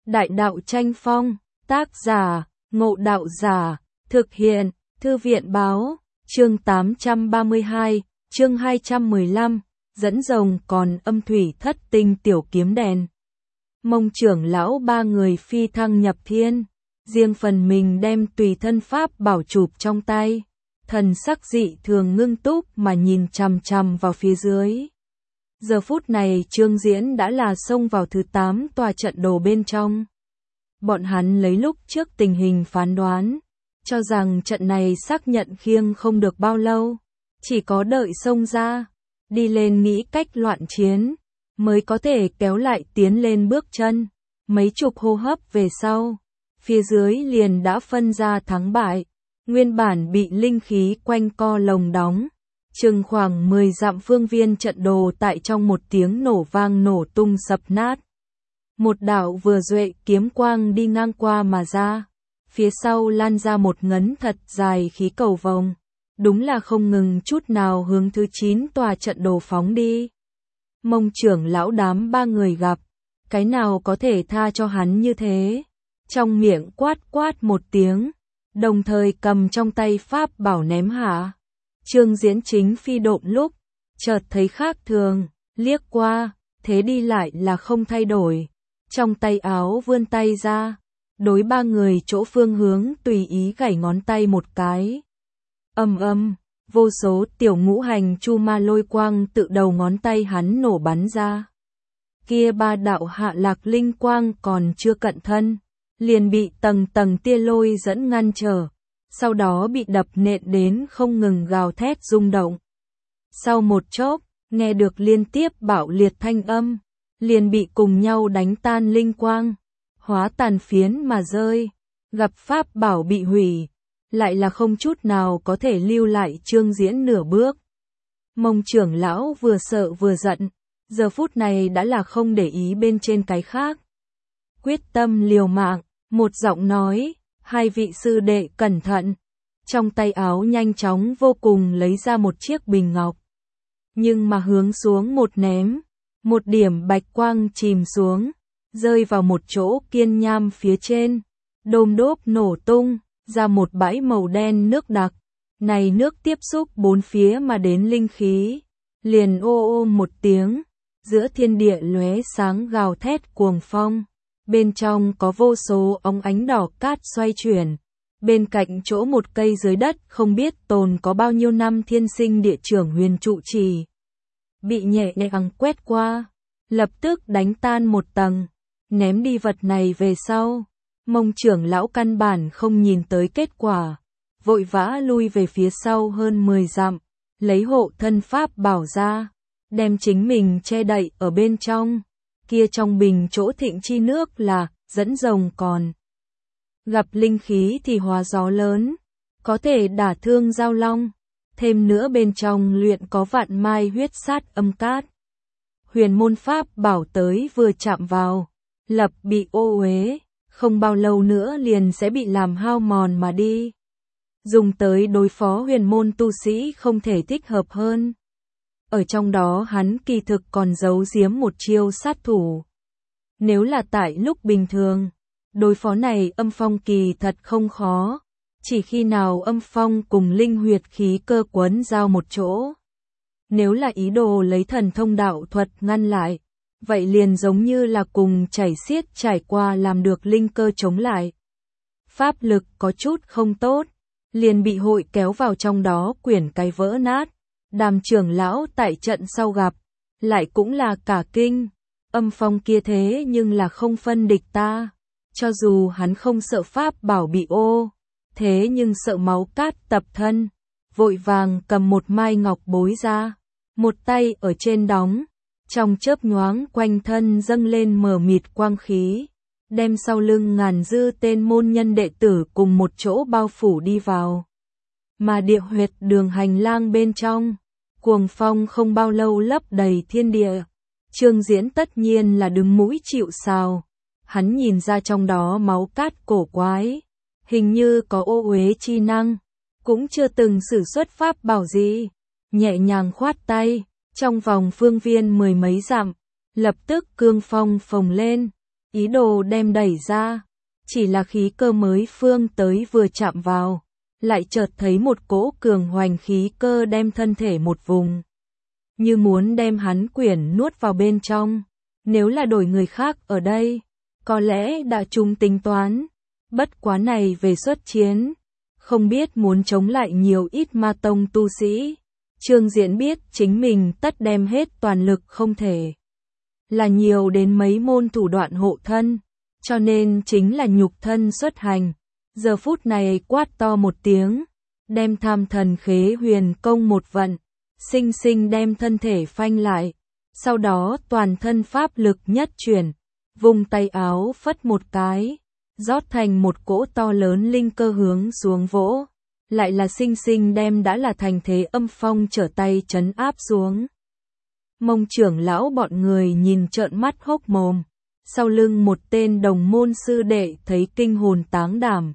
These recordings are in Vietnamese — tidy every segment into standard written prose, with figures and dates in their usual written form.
Đại đạo tranh phong, tác giả, Ngộ Đạo Giả, thực hiện, Thư viện báo, chương 832, chương 215, dẫn rồng còn âm thủy thất tinh tiểu kiếm đèn. Mông trưởng lão ba người phi thăng nhập thiên, riêng phần mình đem tùy thân pháp bảo chụp trong tay, thần sắc dị thường ngưng túc mà nhìn chằm chằm vào phía dưới. Giờ phút này Trương Diễn đã là xông vào thứ 8 tòa trận đồ bên trong. Bọn hắn lấy lúc trước tình hình phán đoán, cho rằng trận này xác nhận khiêng không được bao lâu, chỉ có đợi xông ra, đi lên nghĩ cách loạn chiến, mới có thể kéo lại tiến lên bước chân. Mấy chục hô hấp về sau, phía dưới liền đã phân ra thắng bại, nguyên bản bị linh khí quanh co lồng đóng. Chừng khoảng 10 dặm phương viên trận đồ tại trong một tiếng nổ vang nổ tung sập nát. Một đạo vừa duệ kiếm quang đi ngang qua mà ra, phía sau lan ra một ngấn thật dài khí cầu vòng, đúng là không ngừng chút nào hướng thứ 9 tòa trận đồ phóng đi. Mông trưởng lão đám ba người gặp, cái nào có thể tha cho hắn như thế, trong miệng quát quát một tiếng, đồng thời cầm trong tay pháp bảo ném hạ. Trương Diễn chính phi độn lúc, chợt thấy khác thường, liếc qua, thế đi lại là không thay đổi. Trong tay áo vươn tay ra, đối ba người chỗ phương hướng tùy ý gảy ngón tay một cái. Vô số tiểu ngũ hành chu ma lôi quang tự đầu ngón tay hắn nổ bắn ra. Kia ba đạo hạ lạc linh quang còn chưa cận thân, liền bị tầng tầng tia lôi dẫn ngăn trở. Sau đó bị đập nện đến không ngừng gào thét rung động. Sau một chốc, nghe được liên tiếp bạo liệt thanh âm, liền bị cùng nhau đánh tan linh quang, hóa tàn phiến mà rơi, gặp pháp bảo bị hủy, lại là không chút nào có thể lưu lại Trương Diễn nửa bước. Mông trưởng lão vừa sợ vừa giận, giờ phút này đã là không để ý bên trên cái khác. Quyết tâm liều mạng, một giọng nói, hai vị sư đệ cẩn thận. Trong tay áo nhanh chóng vô cùng lấy ra một chiếc bình ngọc. Nhưng mà hướng xuống một ném, một điểm bạch quang chìm xuống, rơi vào một chỗ kiên nham phía trên. Đôm đốp nổ tung, ra một bãi màu đen nước đặc. Này nước tiếp xúc bốn phía mà đến linh khí. Liền ô ô một tiếng, giữa thiên địa lóe sáng gào thét cuồng phong. Bên trong có vô số óng ánh đỏ cát xoay chuyển. Bên cạnh chỗ một cây dưới đất không biết tồn có bao nhiêu năm thiên sinh địa trưởng huyền trụ trì. Bị nhẹ nhàng quét qua, lập tức đánh tan một tầng, ném đi vật này về sau. Mông trưởng lão căn bản không nhìn tới kết quả, vội vã lui về phía sau hơn 10 dặm, lấy hộ thân pháp bảo ra, đem chính mình che đậy ở bên trong. Kia trong bình chỗ thịnh chi nước là dẫn rồng còn. Gặp linh khí thì hóa gió lớn, có thể đả thương giao long. Thêm nữa bên trong luyện có vạn mai huyết sát âm cát. Huyền môn pháp bảo tới vừa chạm vào, lập bị ô uế, không bao lâu nữa liền sẽ bị làm hao mòn mà đi. Dùng tới đối phó huyền môn tu sĩ không thể thích hợp hơn. Ở trong đó hắn kỳ thực còn giấu giếm một chiêu sát thủ. Nếu là tại lúc bình thường, đối phó này âm phong kỳ thật không khó. Chỉ khi nào âm phong cùng linh huyệt khí cơ quấn giao một chỗ. Nếu là ý đồ lấy thần thông đạo thuật ngăn lại, vậy liền giống như là cùng chảy xiết trải qua làm được linh cơ chống lại. Pháp lực có chút không tốt, liền bị hội kéo vào trong đó quyển cái vỡ nát. Đàm trưởng lão tại trận sau gặp, lại cũng là cả kinh, âm phong kia thế nhưng là không phân địch ta, cho dù hắn không sợ pháp bảo bị ô, thế nhưng sợ máu cát tập thân, vội vàng cầm một mai ngọc bối ra, một tay ở trên đóng, trong chớp nhoáng quanh thân dâng lên mờ mịt quang khí, đem sau lưng ngàn dư tên môn nhân đệ tử cùng một chỗ bao phủ đi vào. Mà địa huyệt đường hành lang bên trong, cuồng phong không bao lâu lấp đầy thiên địa. Trương Diễn tất nhiên là đứng mũi chịu sào. Hắn nhìn ra trong đó máu cát cổ quái, hình như có ô uế chi năng, cũng chưa từng sử xuất pháp bảo gì. Nhẹ nhàng khoát tay, trong vòng phương viên 10 mấy dặm, lập tức cương phong phồng lên, ý đồ đem đẩy ra. Chỉ là khí cơ mới phương tới vừa chạm vào, lại chợt thấy một cỗ cường hoành khí cơ đem thân thể một vùng, như muốn đem hắn quyển nuốt vào bên trong. Nếu là đổi người khác ở đây, có lẽ đã trúng tính toán, bất quá này về xuất chiến, không biết muốn chống lại nhiều ít ma tông tu sĩ. Trương Diễn biết chính mình tất đem hết toàn lực không thể, là nhiều đến mấy môn thủ đoạn hộ thân, cho nên chính là nhục thân xuất hành. Giờ phút này quát to một tiếng, đem Tham Thần Khế Huyền Công một vận, sinh sinh đem thân thể phanh lại, sau đó toàn thân pháp lực nhất chuyển, vùng tay áo phất một cái, rót thành một cỗ to lớn linh cơ hướng xuống vỗ, lại là sinh sinh đem đã là thành thế âm phong trở tay trấn áp xuống. Mông trưởng lão bọn người nhìn trợn mắt hốc mồm, sau lưng một tên đồng môn sư đệ thấy kinh hồn táng đảm,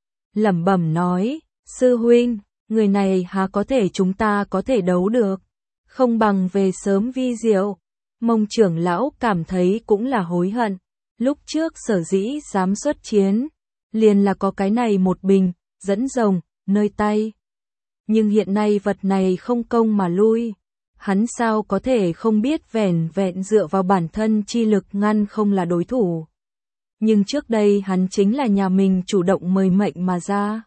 lẩm bẩm nói, sư huynh, người này há có thể chúng ta có thể đấu được, không bằng về sớm vi diệu. Mông trưởng lão cảm thấy cũng là hối hận, lúc trước sở dĩ dám xuất chiến, liền là có cái này một bình, dẫn rồng, nơi tay. Nhưng hiện nay vật này không công mà lui, hắn sao có thể không biết vẻn vẹn dựa vào bản thân chi lực ngăn không là đối thủ. Nhưng trước đây hắn chính là nhà mình chủ động mời mệnh mà ra.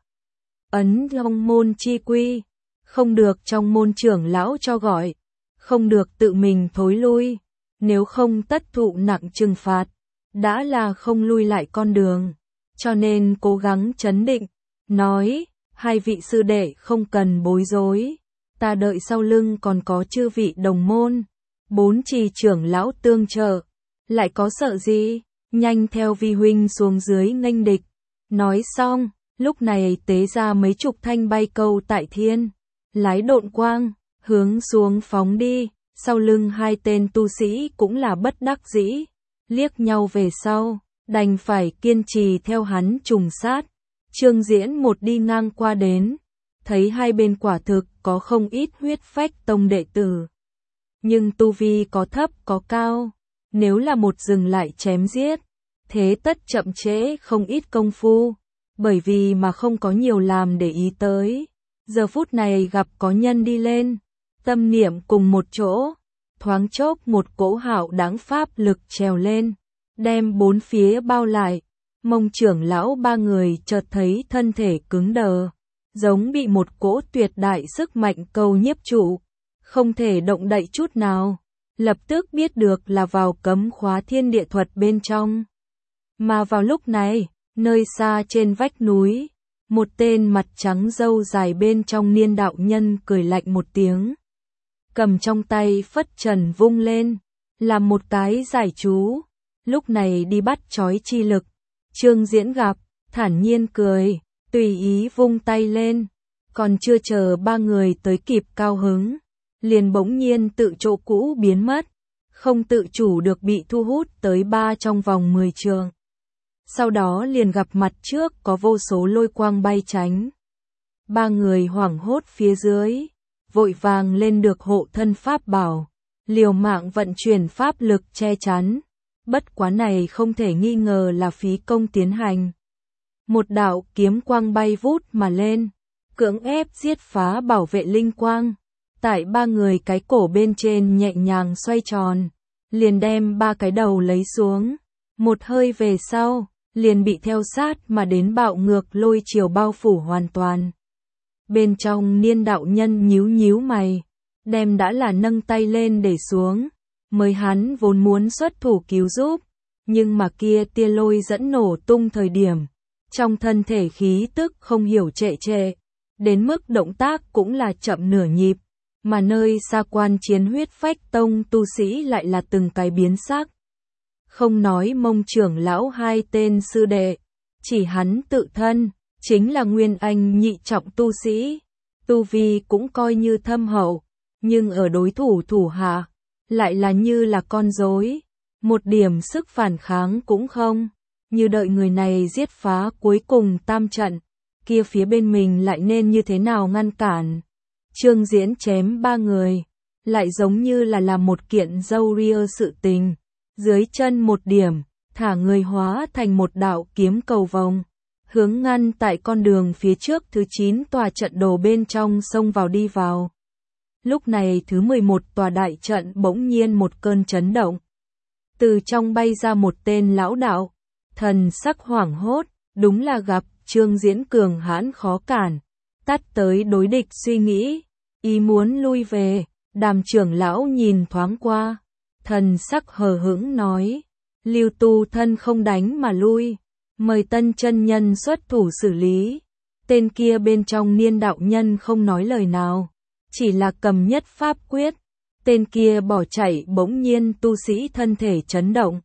Ấn Long môn chi quy, không được trong môn trưởng lão cho gọi, không được tự mình thối lui, nếu không tất thụ nặng trừng phạt, đã là không lui lại con đường, cho nên cố gắng trấn định, nói, hai vị sư đệ không cần bối rối, ta đợi sau lưng còn có chư vị đồng môn, 4 trì trưởng lão tương trợ, lại có sợ gì, nhanh theo vi huynh xuống dưới nghênh địch. Nói xong, lúc này tế ra mấy chục thanh bay câu tại thiên, lái độn quang, hướng xuống phóng đi, sau lưng hai tên tu sĩ cũng là bất đắc dĩ, liếc nhau về sau, đành phải kiên trì theo hắn trùng sát. Trương Diễn một đi ngang qua đến, thấy hai bên quả thực có không ít huyết phách tông đệ tử. Nhưng tu vi có thấp có cao, nếu là một dừng lại chém giết, thế tất chậm trễ không ít công phu, bởi vì mà không có nhiều làm để ý tới. Giờ phút này gặp có nhân đi lên, tâm niệm cùng một chỗ, thoáng chốc một cỗ hạo đáng pháp lực trèo lên, đem bốn phía bao lại. Mông trưởng lão ba người chợt thấy thân thể cứng đờ, giống bị một cỗ tuyệt đại sức mạnh cầu nhiếp trụ, không thể động đậy chút nào, lập tức biết được là vào cấm khóa thiên địa thuật bên trong. Mà vào lúc này, nơi xa trên vách núi, một tên mặt trắng râu dài bên trong niên đạo nhân cười lạnh một tiếng, cầm trong tay phất trần vung lên, làm một cái giải chú, lúc này đi bắt chói chi lực. Trương Diễn gặp, thản nhiên cười, tùy ý vung tay lên, còn chưa chờ ba người tới kịp cao hứng, liền bỗng nhiên tự chỗ cũ biến mất, không tự chủ được bị thu hút tới ba trong vòng 10 trường. Sau đó liền gặp mặt trước có vô số lôi quang bay tránh. Ba người hoảng hốt phía dưới, vội vàng lên được hộ thân pháp bảo, liều mạng vận chuyển pháp lực che chắn. Bất quá này không thể nghi ngờ là phí công tiến hành. Một đạo kiếm quang bay vút mà lên, cưỡng ép giết phá bảo vệ linh quang, tại ba người cái cổ bên trên nhẹ nhàng xoay tròn, liền đem ba cái đầu lấy xuống. Một hơi về sau, liền bị theo sát mà đến bạo ngược lôi chiều bao phủ hoàn toàn. Bên trong niên đạo nhân nhíu nhíu mày, đem đã là nâng tay lên để xuống. Mới hắn vốn muốn xuất thủ cứu giúp, nhưng mà kia tia lôi dẫn nổ tung thời điểm, trong thân thể khí tức không hiểu trệ trệ, đến mức động tác cũng là chậm nửa nhịp, mà nơi xa quan chiến huyết phách tông tu sĩ lại là từng cái biến sắc. Không nói Mông trưởng lão hai tên sư đệ, chỉ hắn tự thân, chính là Nguyên Anh nhị trọng tu sĩ, tu vi cũng coi như thâm hậu, nhưng ở đối thủ thủ hạ, lại là như là con rối, một điểm sức phản kháng cũng không, như đợi người này giết phá cuối cùng tam trận, kia phía bên mình lại nên như thế nào ngăn cản. Trương Diễn chém ba người, lại giống như là làm một kiện dâu ria sự tình, dưới chân một điểm, thả người hóa thành một đạo kiếm cầu vồng, hướng ngăn tại con đường phía trước thứ 9 tòa trận đồ bên trong xông vào đi vào. Lúc này thứ 11 tòa đại trận bỗng nhiên một cơn chấn động. Từ trong bay ra một tên lão đạo, thần sắc hoảng hốt, đúng là gặp Trương Diễn cường hãn khó cản, tắt tới đối địch suy nghĩ, ý muốn lui về. Đàm trưởng lão nhìn thoáng qua, thần sắc hờ hững nói, Lưu tu thân không đánh mà lui, mời Tân chân nhân xuất thủ xử lý. Tên kia bên trong Niên đạo nhân không nói lời nào, chỉ là cầm nhất pháp quyết. Tên kia bỏ chạy, bỗng nhiên tu sĩ thân thể chấn động,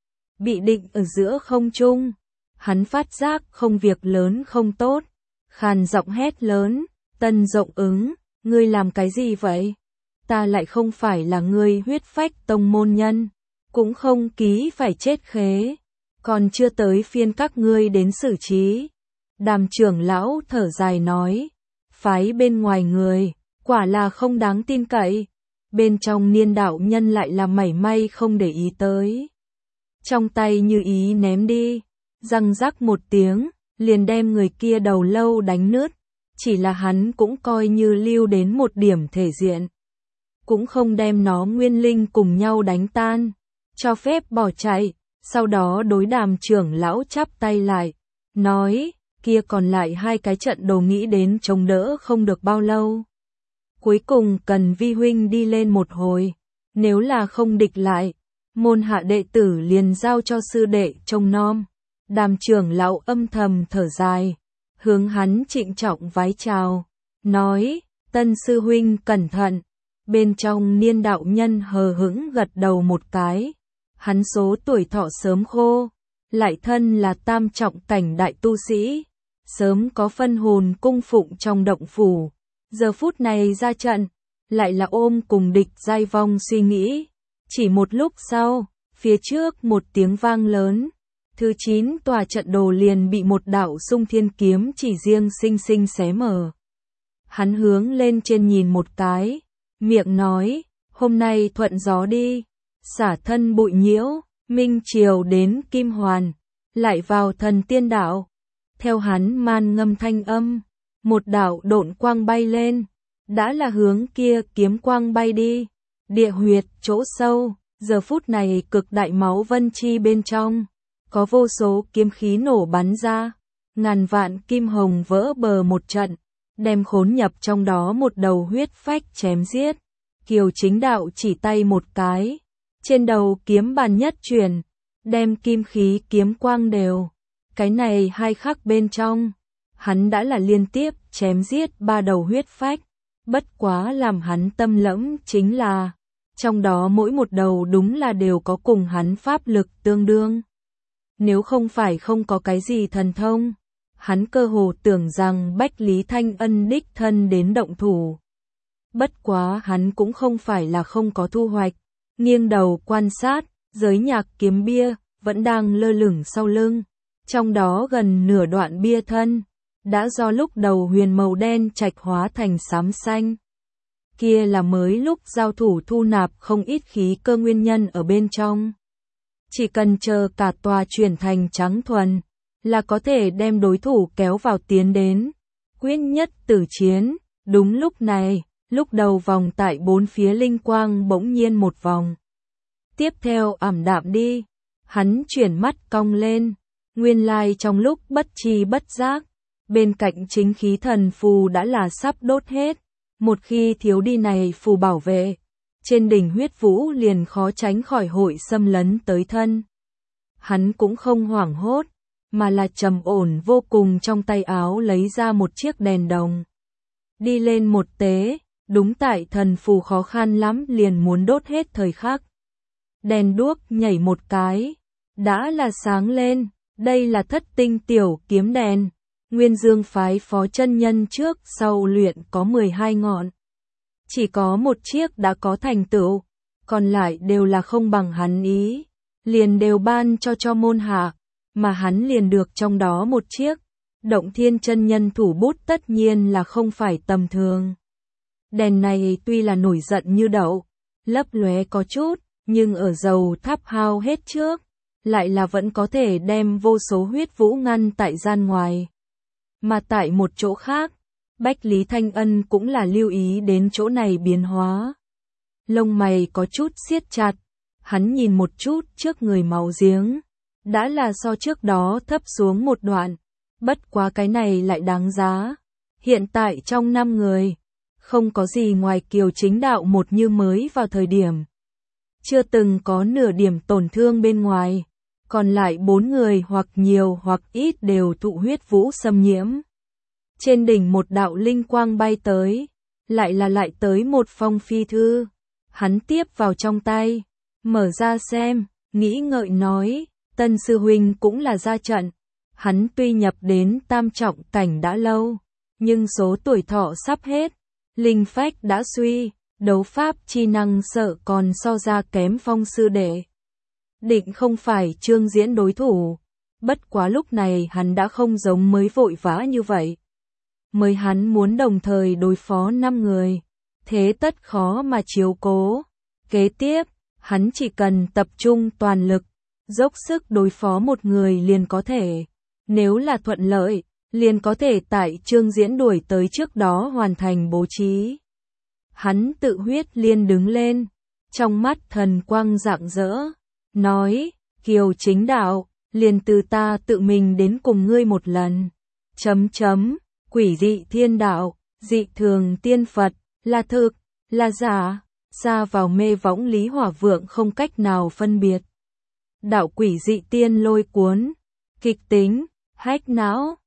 bị định ở giữa không trung. Hắn phát giác không việc lớn không tốt, khàn giọng hét lớn, Tân Rộng Ứng, ngươi làm cái gì vậy? Ta lại không phải là ngươi Huyết Phách tông môn nhân, cũng không ký phải chết khế, còn chưa tới phiên các ngươi đến xử trí. Đàm trưởng lão thở dài nói, phái bên ngoài người, quả là không đáng tin cậy, bên trong Niên đạo nhân lại là mảy may không để ý tới. Trong tay như ý ném đi, răng rắc một tiếng, liền đem người kia đầu lâu đánh nứt, chỉ là hắn cũng coi như lưu đến một điểm thể diện, cũng không đem nó nguyên linh cùng nhau đánh tan, cho phép bỏ chạy. Sau đó đối Đàm trưởng lão chắp tay lại, nói, kia còn lại 2 cái trận đồ nghĩ đến chống đỡ không được bao lâu. Cuối cùng cần vi huynh đi lên một hồi, nếu là không địch lại, môn hạ đệ tử liền giao cho sư đệ trông nom. Đàm trưởng lão âm thầm thở dài, hướng hắn trịnh trọng vái chào, nói, Tân sư huynh cẩn thận. Bên trong Niên đạo nhân hờ hững gật đầu một cái, hắn số tuổi thọ sớm khô, lại thân là tam trọng cảnh đại tu sĩ, sớm có phân hồn cung phụng trong động phủ, giờ phút này ra trận, lại là ôm cùng địch giai vong suy nghĩ. Chỉ một lúc sau, phía trước một tiếng vang lớn, thứ 9 tòa trận đồ liền bị một đạo xung thiên kiếm chỉ riêng sinh sinh xé mở. Hắn hướng lên trên nhìn một cái, miệng nói, hôm nay thuận gió đi, xả thân bụi nhiễu, minh triều đến kim hoàn, lại vào thần tiên đạo. Theo hắn man ngâm thanh âm, một đạo độn quang bay lên, đã là hướng kia kiếm quang bay đi. Địa huyệt chỗ sâu, giờ phút này cực đại máu vân chi bên trong, có vô số kiếm khí nổ bắn ra, ngàn vạn kim hồng vỡ bờ một trận, đem khốn nhập trong đó một đầu huyết phách chém giết. Kiều Chính Đạo chỉ tay một cái, trên đầu kiếm bàn nhất truyền, đem kim khí kiếm quang đều. Cái này 2 khắc bên trong, hắn đã là liên tiếp chém giết 3 đầu huyết phách, bất quá làm hắn tâm lẫm chính là, trong đó mỗi một đầu đúng là đều có cùng hắn pháp lực tương đương. Nếu không phải không có cái gì thần thông, hắn cơ hồ tưởng rằng Bách Lý Thanh Ân đích thân đến động thủ. Bất quá hắn cũng không phải là không có thu hoạch, nghiêng đầu quan sát, giới nhạc kiếm bia, vẫn đang lơ lửng sau lưng. Trong đó gần nửa đoạn bia thân, đã do lúc đầu huyền màu đen trạch hóa thành xám xanh. Kia là mới lúc giao thủ thu nạp không ít khí cơ nguyên nhân ở bên trong. Chỉ cần chờ cả tòa chuyển thành trắng thuần, là có thể đem đối thủ kéo vào tiến đến. Quyết nhất tử chiến, đúng lúc này, lúc đầu vòng tại 4 phía linh quang bỗng nhiên một vòng. Tiếp theo ảm đạm đi, hắn chuyển mắt cong lên, nguyên lai trong lúc bất tri bất giác, bên cạnh chính khí thần phù đã là sắp đốt hết. Một khi thiếu đi này phù bảo vệ, trên đỉnh huyết vũ liền khó tránh khỏi hội xâm lấn tới thân. Hắn cũng không hoảng hốt, mà là trầm ổn vô cùng, trong tay áo lấy ra một chiếc đèn đồng. Đi lên một tế, đúng tại thần phù khó khăn lắm liền muốn đốt hết thời khắc. Đèn đuốc nhảy một cái, đã là sáng lên, đây là Thất tinh tiểu kiếm đèn. Nguyên Dương phái phó chân nhân trước sau luyện có 12 ngọn. Chỉ có một chiếc đã có thành tựu, còn lại đều là không bằng hắn ý, liền đều ban cho môn hạ, mà hắn liền được trong đó một chiếc. Động Thiên chân nhân thủ bút tất nhiên là không phải tầm thường. Đèn này tuy là nổi giận như đậu, lấp lóe có chút, nhưng ở dầu thắp hao hết trước, lại là vẫn có thể đem vô số huyết vũ ngăn tại gian ngoài. Mà tại một chỗ khác, Bách Lý Thanh Ân cũng là lưu ý đến chỗ này biến hóa. Lông mày có chút siết chặt, hắn nhìn một chút trước người máu giếng, đã là so trước đó thấp xuống một đoạn, bất quá cái này lại đáng giá. Hiện tại trong 5 người, không có gì ngoài Kiều Chính Đạo một như mới vào thời điểm. Chưa từng có nửa điểm tổn thương bên ngoài, còn lại 4 người hoặc nhiều hoặc ít đều thụ huyết vũ xâm nhiễm. Trên đỉnh một đạo linh quang bay tới, lại tới một phong phi thư. Hắn tiếp vào trong tay, mở ra xem, nghĩ ngợi nói, Tân sư huynh cũng là ra trận. Hắn tuy nhập đến tam trọng cảnh đã lâu, nhưng số tuổi thọ sắp hết, linh phách đã suy, đấu pháp chi năng sợ còn so ra kém Phong sư đệ. Định không phải Trương Diễn đối thủ, bất quá lúc này hắn đã không giống mới vội vã như vậy. Mới hắn muốn đồng thời đối phó 5 người, thế tất khó mà chiếu cố. Kế tiếp, hắn chỉ cần tập trung toàn lực, dốc sức đối phó một người liền có thể. Nếu là thuận lợi, liền có thể tại Trương Diễn đuổi tới trước đó hoàn thành bố trí. Hắn tự huyết liên đứng lên, trong mắt thần quang rạng rỡ, nói, Kiều Chính Đạo, liền từ ta tự mình đến cùng ngươi một lần. Quỷ dị thiên đạo, dị thường tiên Phật, là thực, là giả, xa vào mê võng Lý Hỏa Vượng không cách nào phân biệt. Đạo quỷ dị tiên lôi cuốn, kịch tính, hách não,